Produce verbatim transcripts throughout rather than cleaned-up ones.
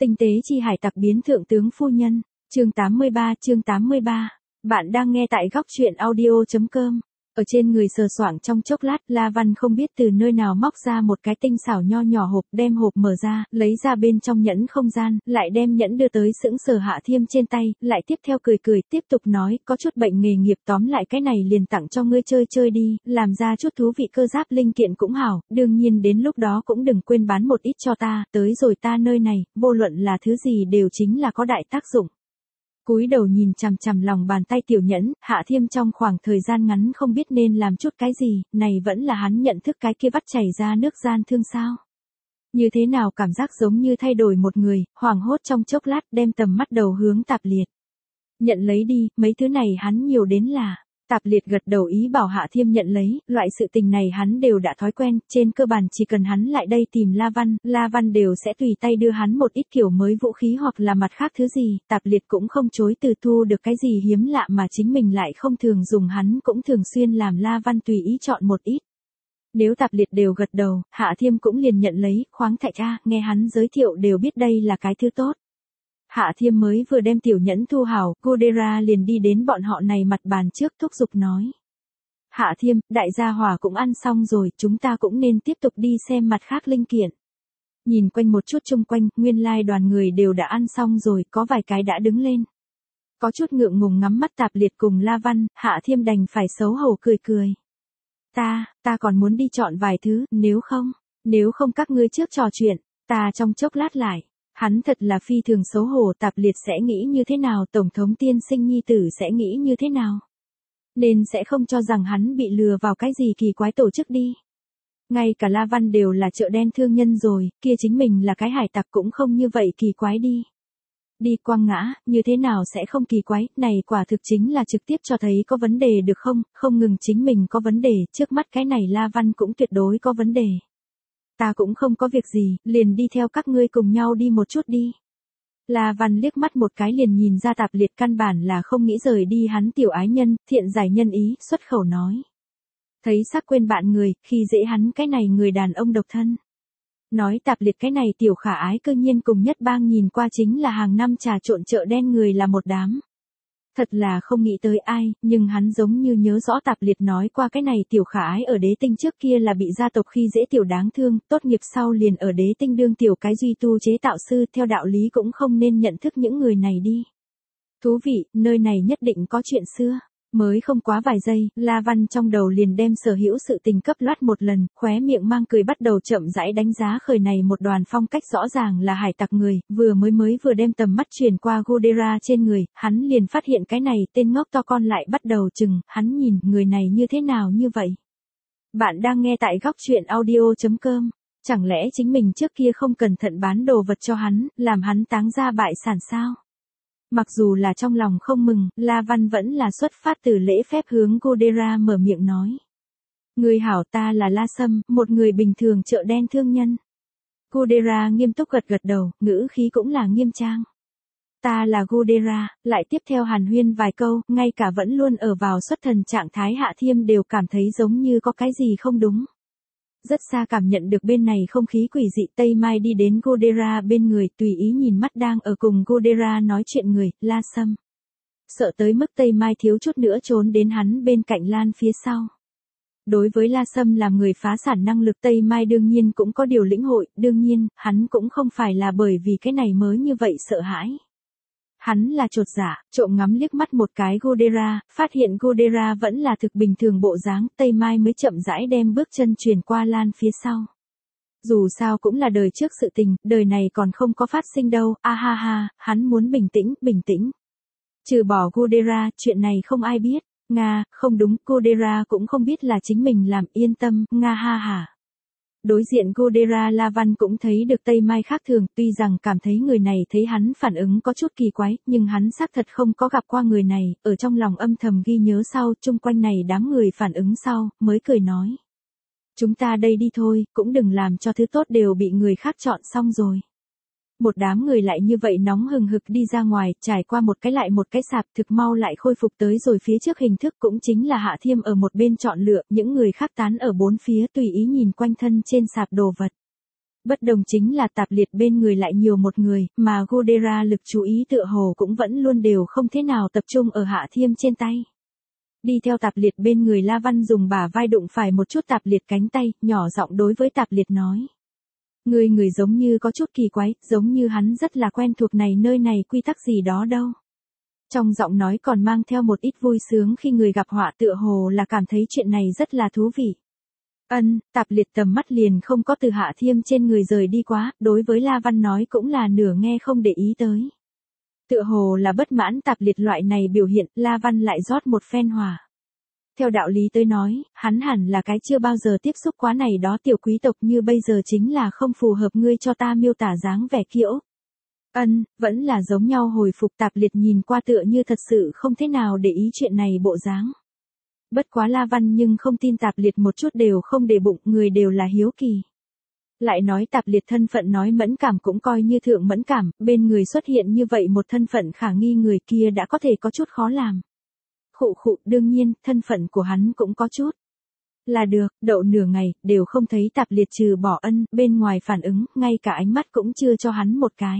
Tinh tế chi hải tặc biến thượng tướng phu nhân, chương tám mươi ba, chương tám mươi ba. Bạn đang nghe tại góc truyện audio.com. Ở trên người sờ soạng trong chốc lát, La Văn không biết từ nơi nào móc ra một cái tinh xảo nho nhỏ hộp, đem hộp mở ra, lấy ra bên trong nhẫn không gian, lại đem nhẫn đưa tới sững sờ Hạ Thiêm trên tay, lại tiếp theo cười cười, tiếp tục nói, có chút bệnh nghề nghiệp, tóm lại cái này liền tặng cho ngươi chơi chơi đi, làm ra chút thú vị cơ giáp linh kiện cũng hảo, đương nhiên đến lúc đó cũng đừng quên bán một ít cho ta, tới rồi ta nơi này, vô luận là thứ gì đều chính là có đại tác dụng. Cúi đầu nhìn chằm chằm lòng bàn tay tiểu nhẫn, Hạ Thiêm trong khoảng thời gian ngắn không biết nên làm chút cái gì, này vẫn là hắn nhận thức cái kia vắt chảy ra nước gian thương sao. Như thế nào cảm giác giống như thay đổi một người, hoảng hốt trong chốc lát đem tầm mắt đầu hướng Tạp Liệt. Nhận lấy đi, mấy thứ này hắn nhiều đến là. Tạp Liệt gật đầu ý bảo Hạ Thiêm nhận lấy, loại sự tình này hắn đều đã thói quen, trên cơ bản chỉ cần hắn lại đây tìm La Văn, La Văn đều sẽ tùy tay đưa hắn một ít kiểu mới vũ khí hoặc là mặt khác thứ gì, Tạp Liệt cũng không chối từ thu được cái gì hiếm lạ mà chính mình lại không thường dùng hắn cũng thường xuyên làm La Văn tùy ý chọn một ít. Nếu Tạp Liệt đều gật đầu, Hạ Thiêm cũng liền nhận lấy, khoáng thạch a, nghe hắn giới thiệu đều biết đây là cái thứ tốt. Hạ Thiêm mới vừa đem tiểu nhẫn thu hảo, Godera liền đi đến bọn họ này mặt bàn trước thúc giục nói. Hạ Thiêm, đại gia hỏa cũng ăn xong rồi, chúng ta cũng nên tiếp tục đi xem mặt khác linh kiện. Nhìn quanh một chút chung quanh, nguyên lai đoàn người đều đã ăn xong rồi, có vài cái đã đứng lên. Có chút ngượng ngùng ngắm mắt Tạp Liệt cùng La Văn, Hạ Thiêm đành phải xấu hổ cười cười. Ta, ta còn muốn đi chọn vài thứ, nếu không, nếu không các ngươi trước trò chuyện, ta trong chốc lát lại. Hắn thật là phi thường xấu hổ, Tạp Liệt sẽ nghĩ như thế nào, Tổng thống tiên sinh nhi tử sẽ nghĩ như thế nào. Nên sẽ không cho rằng hắn bị lừa vào cái gì kỳ quái tổ chức đi. Ngay cả La Văn đều là chợ đen thương nhân rồi, kia chính mình là cái hải tặc cũng không như vậy kỳ quái đi. Đi quăng ngã, như thế nào sẽ không kỳ quái, này quả thực chính là trực tiếp cho thấy có vấn đề được không, không ngừng chính mình có vấn đề, trước mắt cái này La Văn cũng tuyệt đối có vấn đề. Ta cũng không có việc gì, liền đi theo các ngươi cùng nhau đi một chút đi. La Văn liếc mắt một cái liền nhìn ra Tạp Liệt căn bản là không nghĩ rời đi hắn tiểu ái nhân, thiện giải nhân ý, xuất khẩu nói. Thấy sắc quên bạn người, khi dễ hắn cái này người đàn ông độc thân. Nói Tạp Liệt cái này tiểu khả ái cơ nhiên cùng nhất bang nhìn qua chính là hàng năm trà trộn chợ đen người là một đám. Thật là không nghĩ tới ai, nhưng hắn giống như nhớ rõ Tạp Liệt nói qua cái này tiểu khả ái ở đế tinh trước kia là bị gia tộc khi dễ tiểu đáng thương, tốt nghiệp sau liền ở đế tinh đương tiểu cái duy tu chế tạo sư, theo đạo lý cũng không nên nhận thức những người này đi. Thú vị, nơi này nhất định có chuyện xưa. Mới không quá vài giây, La Văn trong đầu liền đem sở hữu sự tình cấp loát một lần, khóe miệng mang cười bắt đầu chậm rãi đánh giá khởi này một đoàn phong cách rõ ràng là hải tặc người, vừa mới mới vừa đem tầm mắt truyền qua Godera trên người, hắn liền phát hiện cái này tên ngốc to con lại bắt đầu chừng, hắn nhìn người này như thế nào như vậy. Bạn đang nghe tại góc truyện audio.com, chẳng lẽ chính mình trước kia không cẩn thận bán đồ vật cho hắn, làm hắn táng ra bại sản sao? Mặc dù là trong lòng không mừng, La Văn vẫn là xuất phát từ lễ phép hướng Godera mở miệng nói. Người hảo ta là La Sâm, một người bình thường chợ đen thương nhân. Godera nghiêm túc gật gật đầu, ngữ khí cũng là nghiêm trang. Ta là Godera, lại tiếp theo hàn huyên vài câu, ngay cả vẫn luôn ở vào xuất thần trạng thái Hạ Thiêm đều cảm thấy giống như có cái gì không đúng. Rất xa cảm nhận được bên này không khí quỷ dị, Tây Mai đi đến Godera bên người, tùy ý nhìn mắt đang ở cùng Godera nói chuyện người, La Sâm. Sợ tới mức Tây Mai thiếu chút nữa trốn đến hắn bên cạnh Lan phía sau. Đối với La Sâm làm người phá sản năng lực Tây Mai đương nhiên cũng có điều lĩnh hội, đương nhiên, hắn cũng không phải là bởi vì cái này mới như vậy sợ hãi. Hắn là chột dạ, trộm ngắm liếc mắt một cái Godera, phát hiện Godera vẫn là thực bình thường bộ dáng, Tây Mai mới chậm rãi đem bước chân truyền qua Lan phía sau. Dù sao cũng là đời trước sự tình, đời này còn không có phát sinh đâu, a ha ha, hắn muốn bình tĩnh, bình tĩnh. Trừ bỏ Godera, chuyện này không ai biết, Nga, không đúng, Godera cũng không biết là chính mình làm, yên tâm, Nga ha ha. Đối diện Godera La Văn cũng thấy được Tây Mai khác thường, tuy rằng cảm thấy người này thấy hắn phản ứng có chút kỳ quái, nhưng hắn xác thật không có gặp qua người này, ở trong lòng âm thầm ghi nhớ sau, chung quanh này đám người phản ứng sau, mới cười nói. Chúng ta đây đi thôi, cũng đừng làm cho thứ tốt đều bị người khác chọn xong rồi. Một đám người lại như vậy nóng hừng hực đi ra ngoài, trải qua một cái lại một cái sạp, thực mau lại khôi phục tới rồi phía trước hình thức, cũng chính là Hạ Thiêm ở một bên chọn lựa, những người khác tán ở bốn phía tùy ý nhìn quanh thân trên sạp đồ vật. Bất đồng chính là Tạp Liệt bên người lại nhiều một người, mà Godera lực chú ý tựa hồ cũng vẫn luôn đều không thế nào tập trung ở Hạ Thiêm trên tay. Đi theo Tạp Liệt bên người La Văn dùng bả vai đụng phải một chút Tạp Liệt cánh tay, nhỏ giọng đối với Tạp Liệt nói. Người người giống như có chút kỳ quái, giống như hắn rất là quen thuộc này nơi này quy tắc gì đó đâu. Trong giọng nói còn mang theo một ít vui sướng khi người gặp họa tựa hồ là cảm thấy chuyện này rất là thú vị. Ân, Tạp Liệt tầm mắt liền không có từ Hạ Thiêm trên người rời đi quá, đối với La Văn nói cũng là nửa nghe không để ý tới. Tựa hồ là bất mãn Tạp Liệt loại này biểu hiện, La Văn lại rót một phen hòa. Theo đạo lý tới nói, hắn hẳn là cái chưa bao giờ tiếp xúc quá này đó tiểu quý tộc như bây giờ chính là không phù hợp ngươi cho ta miêu tả dáng vẻ kiễu. Ân, vẫn là giống nhau hồi phục. Tạp Liệt nhìn qua tựa như thật sự không thế nào để ý chuyện này bộ dáng. Bất quá La Văn nhưng không tin Tạp Liệt một chút đều không để bụng, người đều là hiếu kỳ. Lại nói Tạp Liệt thân phận nói mẫn cảm cũng coi như thượng mẫn cảm, bên người xuất hiện như vậy một thân phận khả nghi người kia đã có thể có chút khó làm. Khụ khụ, đương nhiên, thân phận của hắn cũng có chút. Là được, đậu nửa ngày, đều không thấy Tạp Liệt trừ bỏ ân, bên ngoài phản ứng, ngay cả ánh mắt cũng chưa cho hắn một cái.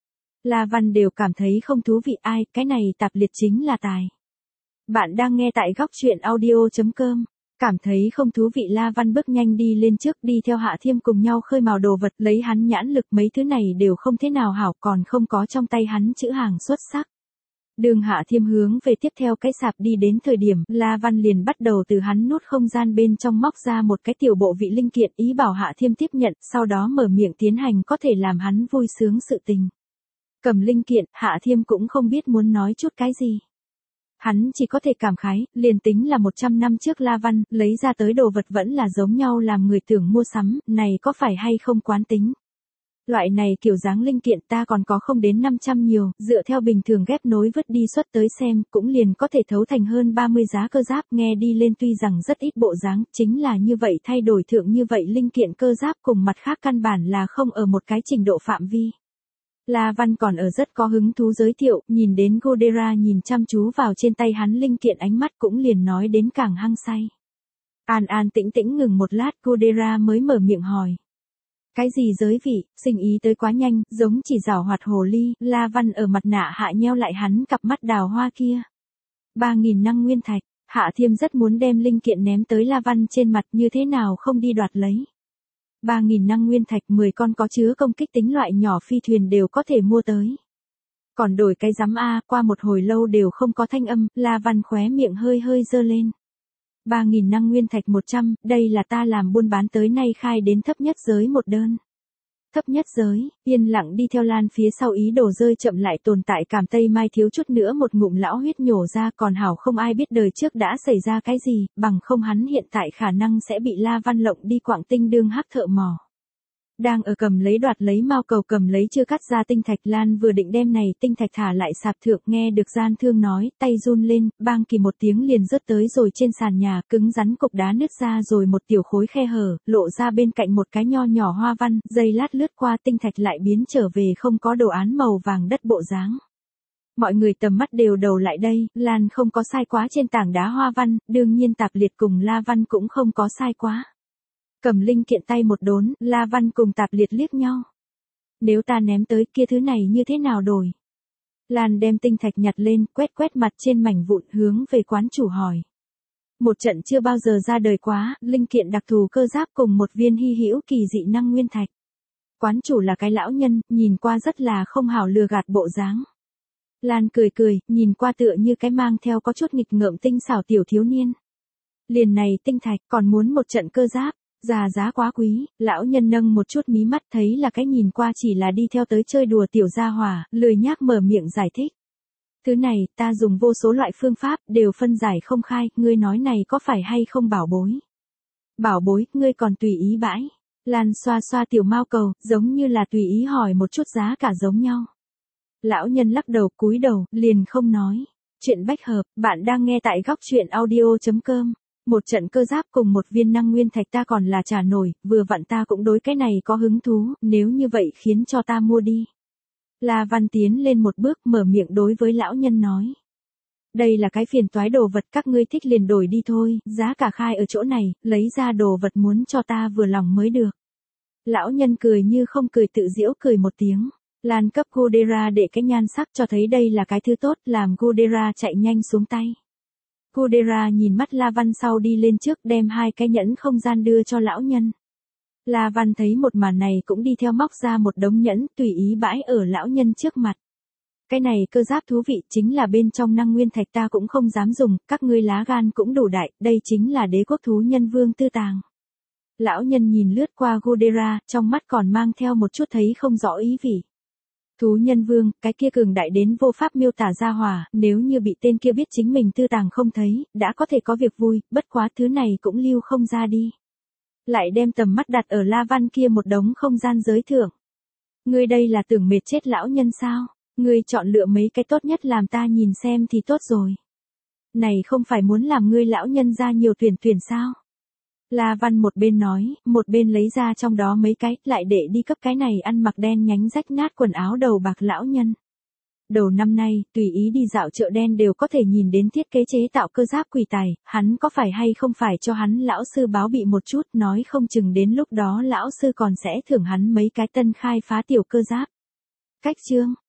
La Văn đều cảm thấy không thú vị ai, cái này Tạp Liệt chính là tài. Bạn đang nghe tại góc truyện audio chấm com. Cảm thấy không thú vị La Văn bước nhanh đi lên trước đi theo Hạ Thiêm cùng nhau khơi mào đồ vật lấy hắn nhãn lực mấy thứ này đều không thế nào hảo còn không có trong tay hắn chữ hàng xuất sắc. Đường Hạ Thiêm hướng về tiếp theo cái sạp đi đến thời điểm La Văn liền bắt đầu từ hắn nút không gian bên trong móc ra một cái tiểu bộ vị linh kiện ý bảo Hạ Thiêm tiếp nhận sau đó mở miệng tiến hành có thể làm hắn vui sướng sự tình. Cầm linh kiện Hạ Thiêm cũng không biết muốn nói chút cái gì. Hắn chỉ có thể cảm khái, liền tính là một trăm năm trước La Văn, lấy ra tới đồ vật vẫn là giống nhau làm người tưởng mua sắm, này có phải hay không quán tính. Loại này kiểu dáng linh kiện ta còn có không đến năm trăm nhiều, dựa theo bình thường ghép nối vứt đi xuất tới xem, cũng liền có thể thấu thành hơn ba mươi giá cơ giáp, nghe đi lên tuy rằng rất ít bộ dáng, chính là như vậy thay đổi thượng như vậy linh kiện cơ giáp cùng mặt khác căn bản là không ở một cái trình độ phạm vi. La Văn còn ở rất có hứng thú giới thiệu, nhìn đến Godera nhìn chăm chú vào trên tay hắn linh kiện ánh mắt cũng liền nói đến càng hăng say. An an tĩnh tĩnh ngừng một lát Godera mới mở miệng hỏi. Cái gì giới vị, sinh ý tới quá nhanh, giống chỉ giảo hoạt hồ ly, La Văn ở mặt nạ hạ nheo lại hắn cặp mắt đào hoa kia. Ba nghìn năng nguyên thạch, Hạ Thiêm rất muốn đem linh kiện ném tới La Văn trên mặt như thế nào không đi đoạt lấy. Ba nghìn năng nguyên thạch mười con có chứa công kích tính loại nhỏ phi thuyền đều có thể mua tới. Còn đổi cái giám A, qua một hồi lâu đều không có thanh âm, La Văn khóe miệng hơi hơi dơ lên. Ba nghìn năng nguyên thạch một trăm, đây là ta làm buôn bán tới nay khai đến thấp nhất giới một đơn. Thấp nhất giới, yên lặng đi theo Lan phía sau ý đồ rơi chậm lại tồn tại cảm Tây Mai thiếu chút nữa một ngụm lão huyết nhổ ra còn hảo không ai biết đời trước đã xảy ra cái gì, bằng không hắn hiện tại khả năng sẽ bị La Văn lộng đi Quảng Tinh đương hắc thợ mò. Đang ở cầm lấy đoạt lấy mao cầu cầm lấy chưa cắt ra tinh thạch Lan vừa định đem này tinh thạch thả lại sạp thượng nghe được gian thương nói, tay run lên, bang kỳ một tiếng liền rớt tới rồi trên sàn nhà, cứng rắn cục đá nứt ra rồi một tiểu khối khe hở, lộ ra bên cạnh một cái nho nhỏ hoa văn, dây lát lướt qua tinh thạch lại biến trở về không có đồ án màu vàng đất bộ dáng. Mọi người tầm mắt đều đầu lại đây, Lan không có sai quá trên tảng đá hoa văn, đương nhiên Tạp Liệt cùng La Văn cũng không có sai quá. Cầm linh kiện tay một đốn, La Văn cùng Tạp Liệt liếc nhau. Nếu ta ném tới kia thứ này như thế nào đổi? Lan đem tinh thạch nhặt lên, quét quét mặt trên mảnh vụn hướng về quán chủ hỏi. Một trận chưa bao giờ ra đời quá, linh kiện đặc thù cơ giáp cùng một viên hy hữu kỳ dị năng nguyên thạch. Quán chủ là cái lão nhân, nhìn qua rất là không hảo lừa gạt bộ dáng. Lan cười cười, nhìn qua tựa như cái mang theo có chút nghịch ngợm tinh xảo tiểu thiếu niên. Liền này tinh thạch còn muốn một trận cơ giáp. Già giá quá quý, lão nhân nâng một chút mí mắt thấy là cái nhìn qua chỉ là đi theo tới chơi đùa tiểu gia hỏa, lười nhác mở miệng giải thích. Thứ này, ta dùng vô số loại phương pháp, đều phân giải không khai, ngươi nói này có phải hay không bảo bối? Bảo bối, ngươi còn tùy ý bãi. Lan xoa xoa tiểu mao cầu, giống như là tùy ý hỏi một chút giá cả giống nhau. Lão nhân lắc đầu cúi đầu, liền không nói. Chuyện bách hợp, bạn đang nghe tại góc truyện audio chấm com. Một trận cơ giáp cùng một viên năng nguyên thạch ta còn là trả nổi, vừa vặn ta cũng đối cái này có hứng thú, nếu như vậy khiến cho ta mua đi. La Văn tiến lên một bước mở miệng đối với lão nhân nói. Đây là cái phiền toái đồ vật các ngươi thích liền đổi đi thôi, giá cả khai ở chỗ này, lấy ra đồ vật muốn cho ta vừa lòng mới được. Lão nhân cười như không cười tự giễu cười một tiếng. Lan cấp Kudera để cái nhan sắc cho thấy đây là cái thứ tốt, làm Kudera chạy nhanh xuống tay. Kudera nhìn mắt La Văn sau đi lên trước đem hai cái nhẫn không gian đưa cho lão nhân. La Văn thấy một màn này cũng đi theo móc ra một đống nhẫn tùy ý bãi ở lão nhân trước mặt. Cái này cơ giáp thú vị chính là bên trong năng nguyên thạch ta cũng không dám dùng, các ngươi lá gan cũng đủ đại, đây chính là đế quốc thú nhân vương tư tàng. Lão nhân nhìn lướt qua Kudera, trong mắt còn mang theo một chút thấy không rõ ý vị. Thú nhân vương, cái kia cường đại đến vô pháp miêu tả ra hòa, nếu như bị tên kia biết chính mình tư tàng không thấy, đã có thể có việc vui, bất quá thứ này cũng lưu không ra đi. Lại đem tầm mắt đặt ở La Văn kia một đống không gian giới thưởng. Ngươi đây là tưởng mệt chết lão nhân sao? Ngươi chọn lựa mấy cái tốt nhất làm ta nhìn xem thì tốt rồi. Này không phải muốn làm ngươi lão nhân ra nhiều tuyển tuyển sao? La Văn một bên nói, một bên lấy ra trong đó mấy cái, lại để đi cấp cái này ăn mặc đen nhánh rách nát quần áo đầu bạc lão nhân. Đầu năm nay, tùy ý đi dạo chợ đen đều có thể nhìn đến thiết kế chế tạo cơ giáp quỷ tài, hắn có phải hay không phải cho hắn lão sư báo bị một chút, nói không chừng đến lúc đó lão sư còn sẽ thưởng hắn mấy cái tân khai phá tiểu cơ giáp. Cách chương